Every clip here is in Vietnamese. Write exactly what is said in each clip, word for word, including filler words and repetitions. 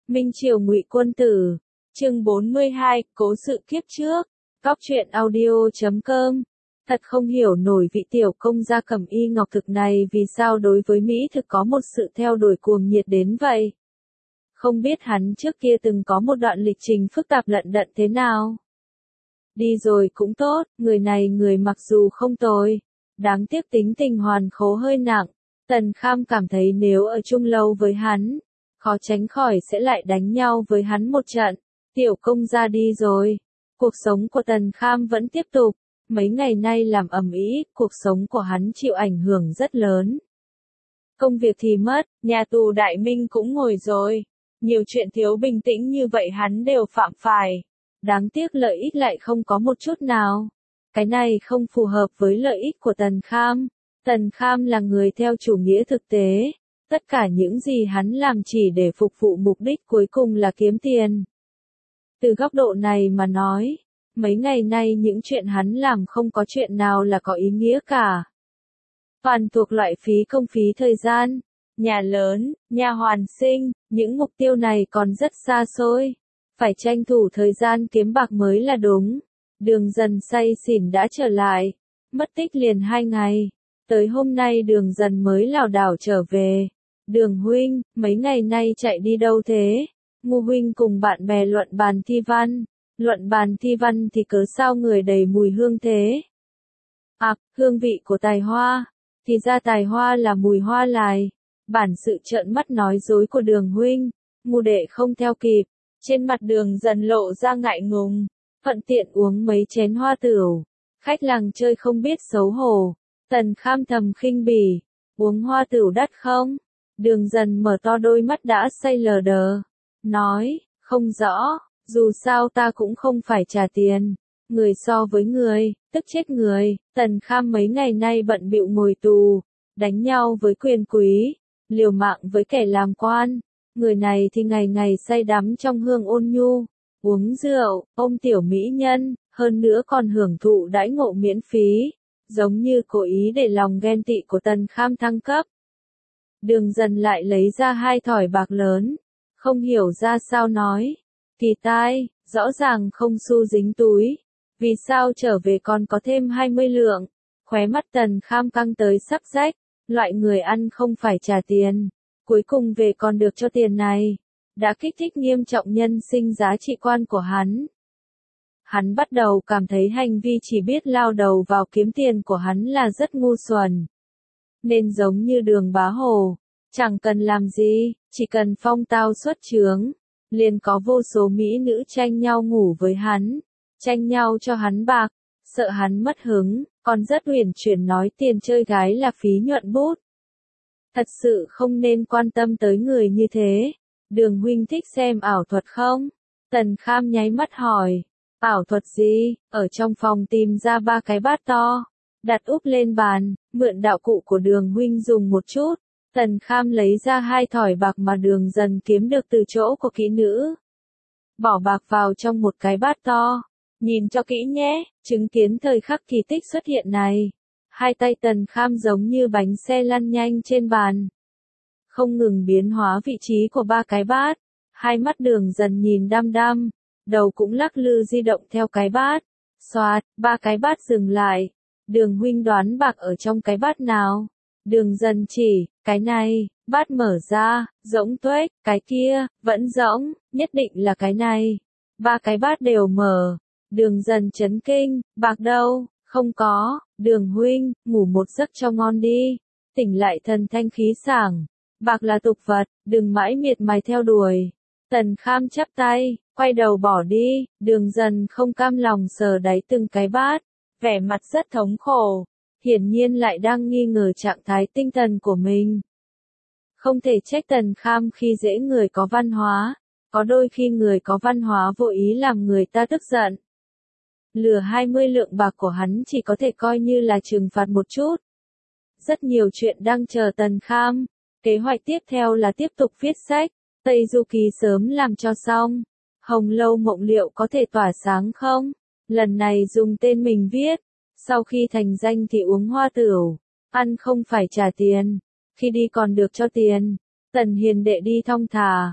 Minh Triều Ngụy Quân Tử, chương bốn mươi hai, Cố sự kiếp trước, Góc truyện audio chấm com. Thật không hiểu nổi vị tiểu công gia Cẩm Y Ngọc Thực này vì sao đối với Mỹ thực có một sự theo đuổi cuồng nhiệt đến vậy. Không biết hắn trước kia từng có một đoạn lịch trình phức tạp lận đận thế nào. Đi rồi cũng tốt, người này người mặc dù không tồi, đáng tiếc tính tình hoàn khố hơi nặng. Tần Kham cảm thấy nếu ở chung lâu với hắn, khó tránh khỏi sẽ lại đánh nhau với hắn một trận. Tiểu công gia đi rồi, cuộc sống của Tần Kham vẫn tiếp tục. Mấy ngày nay làm ầm ĩ, cuộc sống của hắn chịu ảnh hưởng rất lớn. Công việc thì mất, nhà tù Đại Minh cũng ngồi rồi. Nhiều chuyện thiếu bình tĩnh như vậy hắn đều phạm phải. Đáng tiếc lợi ích lại không có một chút nào. Cái này không phù hợp với lợi ích của Tần Kham. Tần Kham là người theo chủ nghĩa thực tế. Tất cả những gì hắn làm chỉ để phục vụ mục đích cuối cùng là kiếm tiền. Từ góc độ này mà nói, mấy ngày nay những chuyện hắn làm không có chuyện nào là có ý nghĩa cả. Toàn thuộc loại phí công phí thời gian, nhà lớn, nhà hoàn sinh, những mục tiêu này còn rất xa xôi. Phải tranh thủ thời gian kiếm bạc mới là đúng. Đường Dần say xỉn đã trở lại, mất tích liền hai ngày. Tới hôm nay Đường Dần mới lảo đảo trở về. Đường huynh, mấy ngày nay chạy đi đâu thế? Ngu huynh cùng bạn bè luận bàn thi văn. Luận bàn thi văn thì cớ sao người đầy mùi hương thế? À, hương vị của tài hoa. Thì ra tài hoa là mùi hoa lài. Bản sự trợn mắt nói dối của Đường huynh. Ngu đệ không theo kịp. Trên mặt Đường Dần lộ ra ngại ngùng. Thuận tiện uống mấy chén hoa tửu. Khách làng chơi không biết xấu hổ. Tần Kham thầm khinh bỉ. Uống hoa tửu đắt không? Đường Dần mở to đôi mắt đã say lờ đờ. Nói, không rõ. Dù sao ta cũng không phải trả tiền. Người so với người, tức chết người. Tần Kham mấy ngày nay bận bịu ngồi tù, đánh nhau với quyền quý, liều mạng với kẻ làm quan. Người này thì ngày ngày say đắm trong hương ôn nhu, uống rượu, ôm tiểu mỹ nhân, hơn nữa còn hưởng thụ đãi ngộ miễn phí, giống như cố ý để lòng ghen tị của Tần Kham thăng cấp. Đường Dần lại lấy ra hai thỏi bạc lớn, không hiểu ra sao nói. Kỳ tai, rõ ràng không xu dính túi. Vì sao trở về còn có thêm hai mươi lượng? Khóe mắt Tần Kham căng tới sắp rách. Loại người ăn không phải trả tiền. Cuối cùng về còn được cho tiền này. Đã kích thích nghiêm trọng nhân sinh giá trị quan của hắn. Hắn bắt đầu cảm thấy hành vi chỉ biết lao đầu vào kiếm tiền của hắn là rất ngu xuẩn. Nên giống như Đường Bá Hồ. Chẳng cần làm gì, chỉ cần phong tao xuất chướng. Liền có vô số mỹ nữ tranh nhau ngủ với hắn, tranh nhau cho hắn bạc, sợ hắn mất hứng, còn rất uyển chuyển nói tiền chơi gái là phí nhuận bút. Thật sự không nên quan tâm tới người như thế. Đường huynh thích xem ảo thuật không? Tần Kham nháy mắt hỏi. Ảo thuật gì? Ở trong phòng tìm ra ba cái bát to, đặt úp lên bàn, mượn đạo cụ của Đường huynh dùng một chút. Tần Kham lấy ra hai thỏi bạc mà Đường Dần kiếm được từ chỗ của kỹ nữ. Bỏ bạc vào trong một cái bát to. Nhìn cho kỹ nhé, chứng kiến thời khắc kỳ tích xuất hiện này. Hai tay Tần Kham giống như bánh xe lăn nhanh trên bàn. Không ngừng biến hóa vị trí của ba cái bát. Hai mắt Đường Dần nhìn đăm đăm. Đầu cũng lắc lư di động theo cái bát. Xoạt, ba cái bát dừng lại. Đường huynh đoán bạc ở trong cái bát nào? Đường Dần chỉ, cái này, bát mở ra, rỗng tuếch, cái kia, vẫn rỗng, nhất định là cái này. Ba cái bát đều mở. Đường Dần chấn kinh, bạc đâu, không có. Đường huynh, ngủ một giấc cho ngon đi. Tỉnh lại thần thanh khí sảng. Bạc là tục vật, đừng mãi miệt mài theo đuổi. Tần Kham chắp tay, quay đầu bỏ đi. Đường Dần không cam lòng sờ đáy từng cái bát, vẻ mặt rất thống khổ. Hiển nhiên lại đang nghi ngờ trạng thái tinh thần của mình. Không thể trách Tần Kham khi dễ người có văn hóa. Có đôi khi người có văn hóa vô ý làm người ta tức giận. Lừa hai mươi lượng bạc của hắn chỉ có thể coi như là trừng phạt một chút. Rất nhiều chuyện đang chờ Tần Kham. Kế hoạch tiếp theo là tiếp tục viết sách. Tây Du Ký sớm làm cho xong. Hồng Lâu Mộng Liệu có thể tỏa sáng không? Lần này dùng tên mình viết. Sau khi thành danh thì uống hoa tửu. Ăn không phải trả tiền. Khi đi còn được cho tiền. Tần hiền đệ đi thong thả.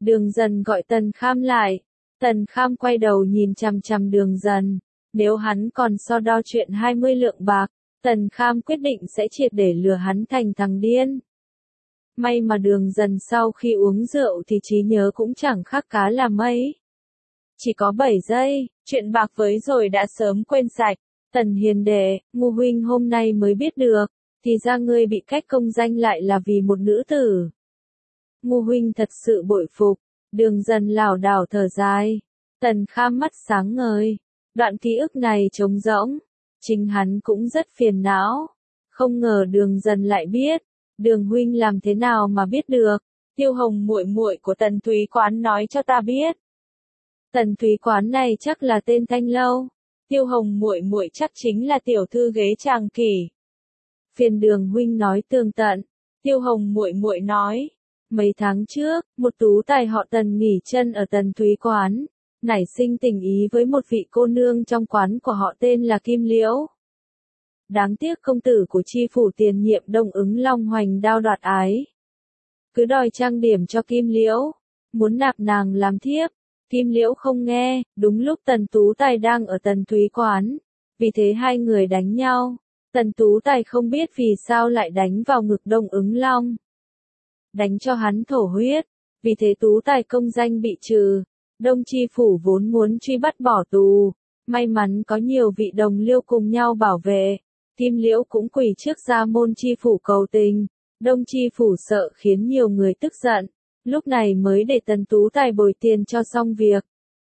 Đường Dần gọi Tần Kham lại. Tần Kham quay đầu nhìn chằm chằm Đường Dần. Nếu hắn còn so đo chuyện hai mươi lượng bạc, Tần Kham quyết định sẽ triệt để lừa hắn thành thằng điên. May mà Đường Dần sau khi uống rượu thì trí nhớ cũng chẳng khác cá là mấy. Chỉ có bảy giây, chuyện bạc với rồi đã sớm quên sạch. Tần Hiền Đệ, Ngô huynh hôm nay mới biết được, thì ra ngươi bị cách công danh lại là vì một nữ tử. Ngô huynh thật sự bội phục. Đường Dần lảo đảo thở dài. Tần Kham mắt sáng ngời. Đoạn ký ức này trống rỗng. Chính hắn cũng rất phiền não. Không ngờ Đường Dần lại biết. Đường huynh làm thế nào mà biết được? Tiêu Hồng muội muội của Tần Thúy Quán nói cho ta biết. Tần Thúy Quán này chắc là tên Thanh Lâu. Tiêu Hồng muội muội chắc chính là tiểu thư ghế Tràng Kỷ. Phiền Đường huynh nói tường tận. Tiêu Hồng muội muội nói. Mấy tháng trước, một tú tài họ Tần nghỉ chân ở Tần Thúy Quán, nảy sinh tình ý với một vị cô nương trong quán của họ tên là Kim Liễu. Đáng tiếc công tử của chi phủ tiền nhiệm Đông Ứng Long hoành đao đoạt ái. Cứ đòi trang điểm cho Kim Liễu, muốn nạp nàng làm thiếp. Kim Liễu không nghe, đúng lúc Tần Tú Tài đang ở Tần Thúy Quán. Vì thế hai người đánh nhau. Tần Tú Tài không biết vì sao lại đánh vào ngực Đông Ứng Long. Đánh cho hắn thổ huyết. Vì thế Tú Tài công danh bị trừ. Đông Chi phủ vốn muốn truy bắt bỏ tù. May mắn có nhiều vị đồng liêu cùng nhau bảo vệ. Kim Liễu cũng quỳ trước gia môn Chi phủ cầu tình. Đông Chi phủ sợ khiến nhiều người tức giận. Lúc này mới để Tần Tú Tài bồi tiền cho xong việc.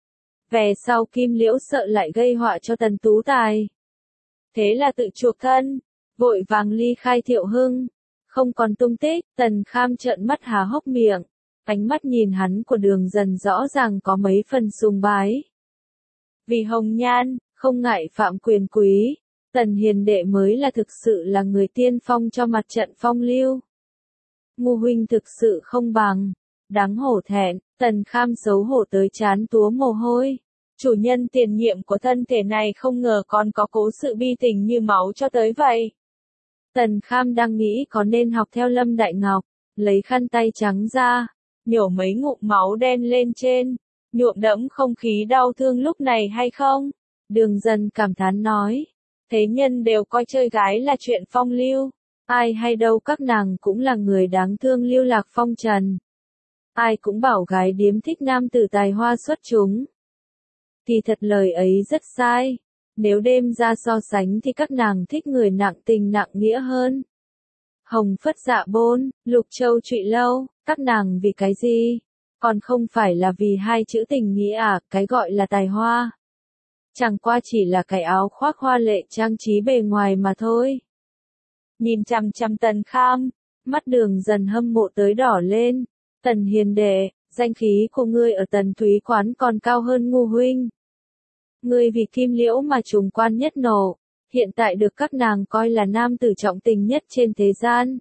Về sau Kim Liễu sợ lại gây họa cho Tần Tú Tài. Thế là tự chuộc thân. Vội vàng ly khai Thiệu Hưng. Không còn tung tích, Tần Kham trợn mắt há hốc miệng. Ánh mắt nhìn hắn của Đường Dần rõ ràng có mấy phần sùng bái. Vì hồng nhan, không ngại phạm quyền quý, Tần Hiền Đệ mới là thực sự là người tiên phong cho mặt trận phong lưu. Ngô huynh thực sự không bằng. Đáng hổ thẹn, Tần Kham xấu hổ tới trán túa mồ hôi. Chủ nhân tiền nhiệm của thân thể này không ngờ còn có cố sự bi tình như máu cho tới vậy. Tần Kham đang nghĩ có nên học theo Lâm Đại Ngọc, lấy khăn tay trắng ra, nhổ mấy ngụm máu đen lên trên, nhuộm đẫm không khí đau thương lúc này hay không? Đường Dần cảm thán nói, thế nhân đều coi chơi gái là chuyện phong lưu, ai hay đâu các nàng cũng là người đáng thương lưu lạc phong trần. Ai cũng bảo gái điếm thích nam tử tài hoa xuất chúng. Thì thật lời ấy rất sai. Nếu đêm ra so sánh thì các nàng thích người nặng tình nặng nghĩa hơn. Hồng Phất Dạ Bôn, Lục Châu Trụy Lâu, các nàng vì cái gì? Còn không phải là vì hai chữ tình nghĩa à, cái gọi là tài hoa. Chẳng qua chỉ là cái áo khoác hoa lệ trang trí bề ngoài mà thôi. Nhìn chằm chằm Tần Kham, mắt Đường Dần hâm mộ tới đỏ lên. Tần Hiền Đệ, danh khí của ngươi ở Tần Thúy Quán còn cao hơn Ngô huynh. Ngươi vì Kim Liễu mà trùng quan nhất nổ, hiện tại được các nàng coi là nam tử trọng tình nhất trên thế gian.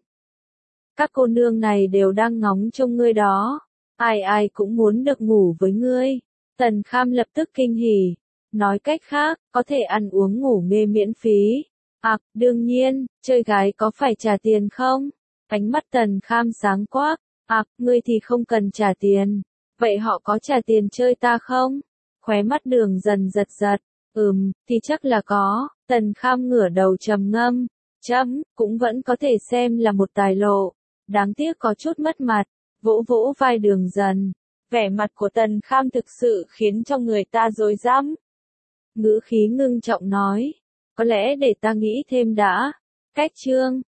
Các cô nương này đều đang ngóng trông ngươi đó, ai ai cũng muốn được ngủ với ngươi. Tần Kham lập tức kinh hỉ, nói cách khác, có thể ăn uống ngủ nghê miễn phí. À, đương nhiên, chơi gái có phải trả tiền không? Ánh mắt Tần Kham sáng quắc, à, ngươi thì không cần trả tiền, vậy họ có trả tiền chơi ta không? Khóe mắt Đường Dần giật giật, ừm, thì chắc là có. Tần Kham ngửa đầu trầm ngâm, chấm, cũng vẫn có thể xem là một tài lộ, đáng tiếc có chút mất mặt, vỗ vỗ vai Đường Dần. Vẻ mặt của Tần Kham thực sự khiến cho người ta rối rắm. Ngữ khí ngưng trọng nói, có lẽ để ta nghĩ thêm đã. Cách chương